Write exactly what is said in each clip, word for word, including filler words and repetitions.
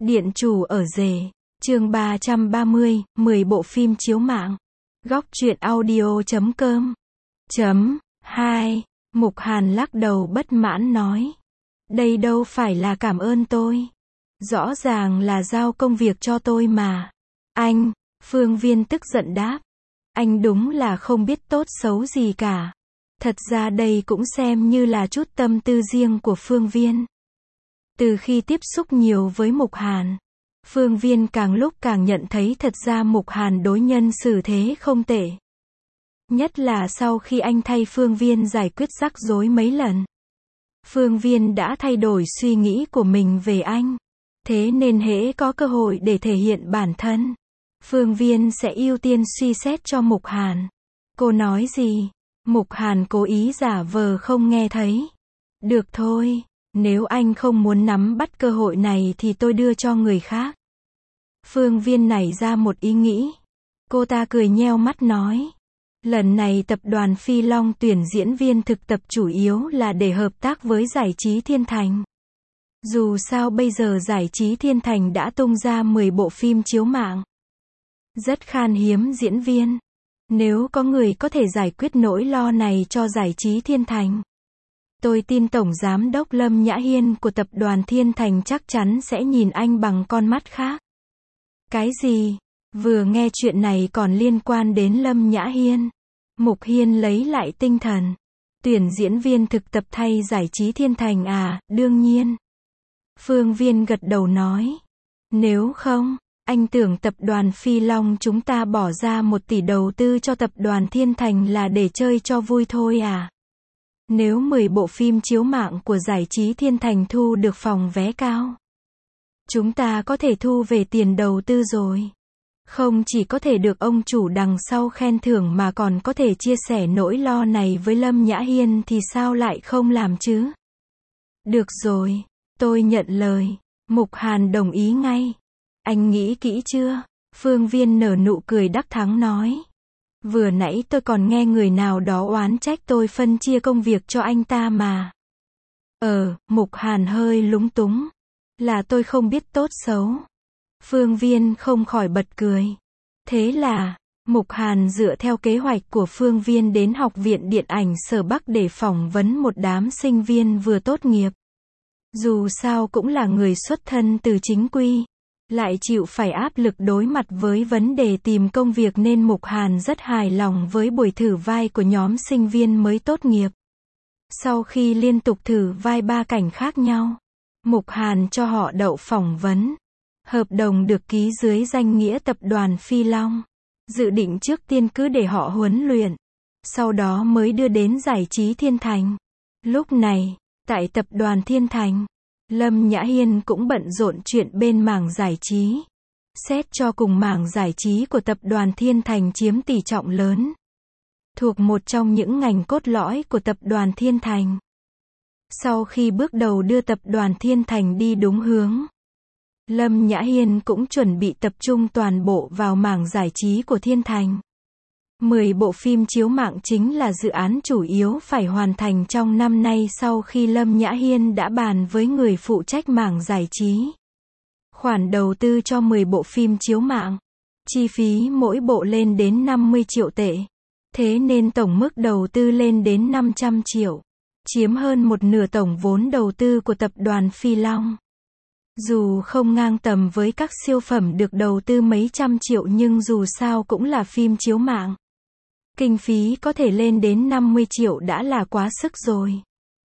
Điện chủ ở rể, chương ba trăm ba mươi, mười bộ phim chiếu mạng. Góc truyện audio chấm com. Chấm, hai. Mục Hàn lắc đầu bất mãn nói. Đây đâu phải là cảm ơn tôi. Rõ ràng là giao công việc cho tôi mà. Anh, Phương Viên tức giận đáp. Anh đúng là không biết tốt xấu gì cả. Thật ra đây cũng xem như là chút tâm tư riêng của Phương Viên. Từ khi tiếp xúc nhiều với Mục Hàn, Phương Viên càng lúc càng nhận thấy thật ra Mục Hàn đối nhân xử thế không tệ. Nhất là sau khi anh thay Phương Viên giải quyết rắc rối mấy lần. Phương Viên đã thay đổi suy nghĩ của mình về anh. Thế nên hễ có cơ hội để thể hiện bản thân, Phương Viên sẽ ưu tiên suy xét cho Mục Hàn. Cô nói gì? Mục Hàn cố ý giả vờ không nghe thấy. Được thôi, nếu anh không muốn nắm bắt cơ hội này thì tôi đưa cho người khác. Phương Viên nảy ra một ý nghĩ. Cô ta cười nheo mắt nói. Lần này tập đoàn Phi Long tuyển diễn viên thực tập chủ yếu là để hợp tác với Giải trí Thiên Thành. Dù sao bây giờ Giải trí Thiên Thành đã tung ra mười bộ phim chiếu mạng. Rất khan hiếm diễn viên. Nếu có người có thể giải quyết nỗi lo này cho Giải trí Thiên Thành, tôi tin Tổng Giám đốc Lâm Nhã Hiên của tập đoàn Thiên Thành chắc chắn sẽ nhìn anh bằng con mắt khác. Cái gì? Vừa nghe chuyện này còn liên quan đến Lâm Nhã Hiên. Mục Hiên lấy lại tinh thần. Tuyển diễn viên thực tập thay Giải trí Thiên Thành à, đương nhiên. Phương Viên gật đầu nói. Nếu không, anh tưởng tập đoàn Phi Long chúng ta bỏ ra một tỷ đầu tư cho tập đoàn Thiên Thành là để chơi cho vui thôi à? Nếu mười bộ phim chiếu mạng của Giải trí Thiên Thành thu được phòng vé cao, chúng ta có thể thu về tiền đầu tư rồi. Không chỉ có thể được ông chủ đằng sau khen thưởng mà còn có thể chia sẻ nỗi lo này với Lâm Nhã Hiên thì sao lại không làm chứ? Được rồi, tôi nhận lời. Mục Hàn đồng ý ngay. Anh nghĩ kỹ chưa? Phương Viên nở nụ cười đắc thắng nói. Vừa nãy tôi còn nghe người nào đó oán trách tôi phân chia công việc cho anh ta mà. Ờ, Mục Hàn hơi lúng túng. Là tôi không biết tốt xấu. Phương Viên không khỏi bật cười. Thế là, Mục Hàn dựa theo kế hoạch của Phương Viên đến Học viện Điện ảnh Sở Bắc để phỏng vấn một đám sinh viên vừa tốt nghiệp. Dù sao cũng là người xuất thân từ chính quy, lại chịu phải áp lực đối mặt với vấn đề tìm công việc nên Mục Hàn rất hài lòng với buổi thử vai của nhóm sinh viên mới tốt nghiệp. Sau khi liên tục thử vai ba cảnh khác nhau, Mục Hàn cho họ đậu phỏng vấn. Hợp đồng được ký dưới danh nghĩa tập đoàn Phi Long. Dự định trước tiên cứ để họ huấn luyện, sau đó mới đưa đến Giải trí Thiên Thành. Lúc này, tại tập đoàn Thiên Thành, Lâm Nhã Hiên cũng bận rộn chuyện bên mảng giải trí. Xét cho cùng mảng giải trí của tập đoàn Thiên Thành chiếm tỷ trọng lớn. Thuộc một trong những ngành cốt lõi của tập đoàn Thiên Thành. Sau khi bước đầu đưa tập đoàn Thiên Thành đi đúng hướng, Lâm Nhã Hiên cũng chuẩn bị tập trung toàn bộ vào mảng giải trí của Thiên Thành. mười bộ phim chiếu mạng chính là dự án chủ yếu phải hoàn thành trong năm nay sau khi Lâm Nhã Hiên đã bàn với người phụ trách mảng giải trí. Khoản đầu tư cho mười bộ phim chiếu mạng, chi phí mỗi bộ lên đến năm mươi triệu tệ. Thế nên tổng mức đầu tư lên đến năm trăm triệu, chiếm hơn một nửa tổng vốn đầu tư của tập đoàn Phi Long. Dù không ngang tầm với các siêu phẩm được đầu tư mấy trăm triệu nhưng dù sao cũng là phim chiếu mạng. Kinh phí có thể lên đến năm mươi triệu đã là quá sức rồi.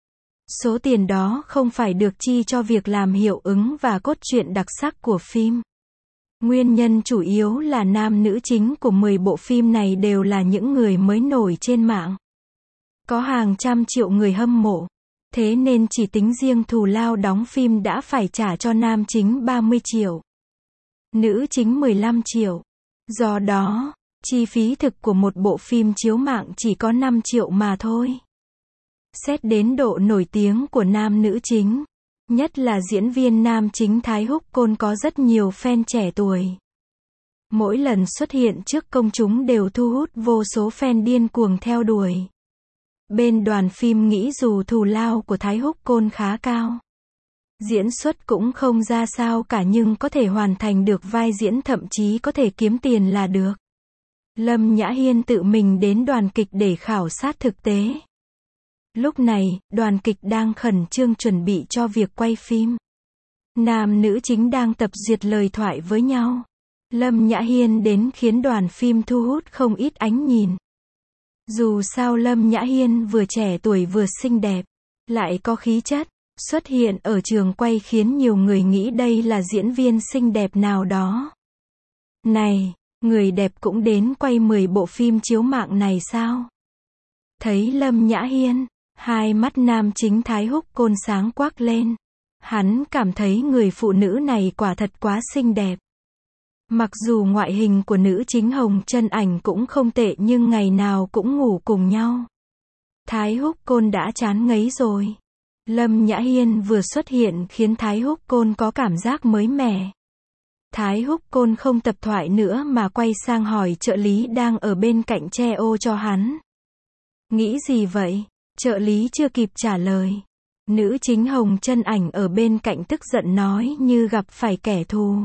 Số tiền đó không phải được chi cho việc làm hiệu ứng và cốt truyện đặc sắc của phim. Nguyên nhân chủ yếu là nam nữ chính của mười bộ phim này đều là những người mới nổi trên mạng. Có hàng trăm triệu người hâm mộ. Thế nên chỉ tính riêng thù lao đóng phim đã phải trả cho nam chính ba mươi triệu. Nữ chính mười lăm triệu. Do đó, chi phí thực của một bộ phim chiếu mạng chỉ có năm triệu mà thôi. Xét đến độ nổi tiếng của nam nữ chính, nhất là diễn viên nam chính Thái Húc Côn có rất nhiều fan trẻ tuổi. Mỗi lần xuất hiện trước công chúng đều thu hút vô số fan điên cuồng theo đuổi. Bên đoàn phim nghĩ dù thù lao của Thái Húc Côn khá cao, Diễn xuất cũng không ra sao cả nhưng có thể hoàn thành được vai diễn, thậm chí có thể kiếm tiền là được. Lâm Nhã Hiên tự mình đến đoàn kịch để khảo sát thực tế. Lúc này, đoàn kịch đang khẩn trương chuẩn bị cho việc quay phim. Nam nữ chính đang tập duyệt lời thoại với nhau. Lâm Nhã Hiên đến khiến đoàn phim thu hút không ít ánh nhìn. Dù sao Lâm Nhã Hiên vừa trẻ tuổi vừa xinh đẹp, lại có khí chất, xuất hiện ở trường quay khiến nhiều người nghĩ đây là diễn viên xinh đẹp nào đó. Này, người đẹp cũng đến quay mười bộ phim chiếu mạng này sao? Thấy Lâm Nhã Hiên, hai mắt nam chính Thái Húc Côn sáng quắc lên. Hắn cảm thấy người phụ nữ này quả thật quá xinh đẹp. Mặc dù ngoại hình của nữ chính Hồng Trân Ảnh cũng không tệ nhưng ngày nào cũng ngủ cùng nhau. Thái Húc Côn đã chán ngấy rồi. Lâm Nhã Hiên vừa xuất hiện khiến Thái Húc Côn có cảm giác mới mẻ. Thái Húc Côn không tập thoại nữa mà quay sang hỏi trợ lý đang ở bên cạnh che ô cho hắn. Nghĩ gì vậy? Trợ lý chưa kịp trả lời. Nữ chính Hồng Trân Ảnh ở bên cạnh tức giận nói như gặp phải kẻ thù.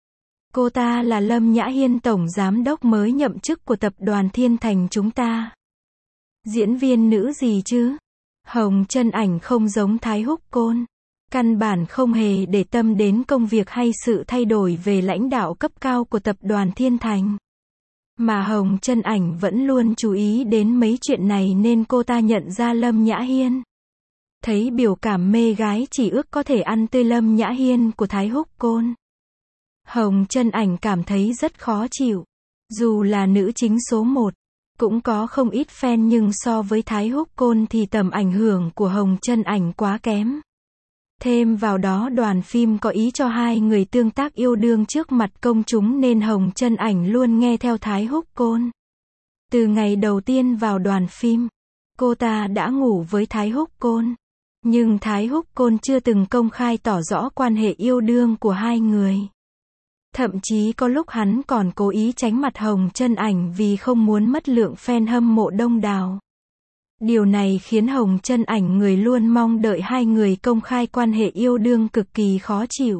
Cô ta là Lâm Nhã Hiên, tổng giám đốc mới nhậm chức của tập đoàn Thiên Thành chúng ta. Diễn viên nữ gì chứ? Hồng Trân Ảnh không giống Thái Húc Côn. Căn bản không hề để tâm đến công việc hay sự thay đổi về lãnh đạo cấp cao của tập đoàn Thiên Thành. Mà Hồng Trân Ảnh vẫn luôn chú ý đến mấy chuyện này nên cô ta nhận ra Lâm Nhã Hiên. Thấy biểu cảm mê gái chỉ ước có thể ăn tươi Lâm Nhã Hiên của Thái Húc Côn. Hồng Trân Ảnh cảm thấy rất khó chịu. Dù là nữ chính số một, cũng có không ít fan nhưng so với Thái Húc Côn thì tầm ảnh hưởng của Hồng Trân Ảnh quá kém. Thêm vào đó đoàn phim có ý cho hai người tương tác yêu đương trước mặt công chúng nên Hồng Trân Ảnh luôn nghe theo Thái Húc Côn. Từ ngày đầu tiên vào đoàn phim, cô ta đã ngủ với Thái Húc Côn. Nhưng Thái Húc Côn chưa từng công khai tỏ rõ quan hệ yêu đương của hai người. Thậm chí có lúc hắn còn cố ý tránh mặt Hồng Trân Ảnh vì không muốn mất lượng fan hâm mộ đông đảo. Điều này khiến Hồng Trân Ảnh, người luôn mong đợi hai người công khai quan hệ yêu đương, cực kỳ khó chịu.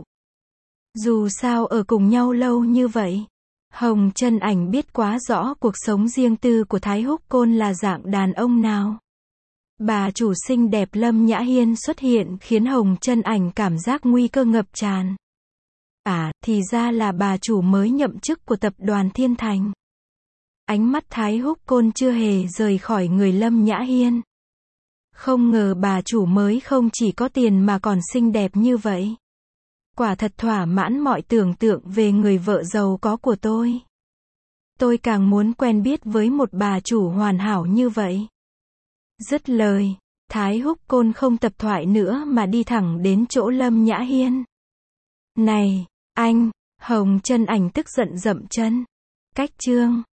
Dù sao ở cùng nhau lâu như vậy, Hồng Trân Ảnh biết quá rõ cuộc sống riêng tư của Thái Húc Côn là dạng đàn ông nào. Bà chủ xinh đẹp Lâm Nhã Hiên xuất hiện khiến Hồng Trân Ảnh cảm giác nguy cơ ngập tràn. À, thì ra là bà chủ mới nhậm chức của tập đoàn Thiên Thành. Ánh mắt Thái Húc Côn chưa hề rời khỏi người Lâm Nhã Hiên. Không ngờ bà chủ mới không chỉ có tiền mà còn xinh đẹp như vậy. Quả thật thỏa mãn mọi tưởng tượng về người vợ giàu có của tôi. Tôi càng muốn quen biết với một bà chủ hoàn hảo như vậy. Dứt lời, Thái Húc Côn không tập thoại nữa mà đi thẳng đến chỗ Lâm Nhã Hiên. Này, anh! Hồng Trân Ảnh tức giận dậm chân. Cách chương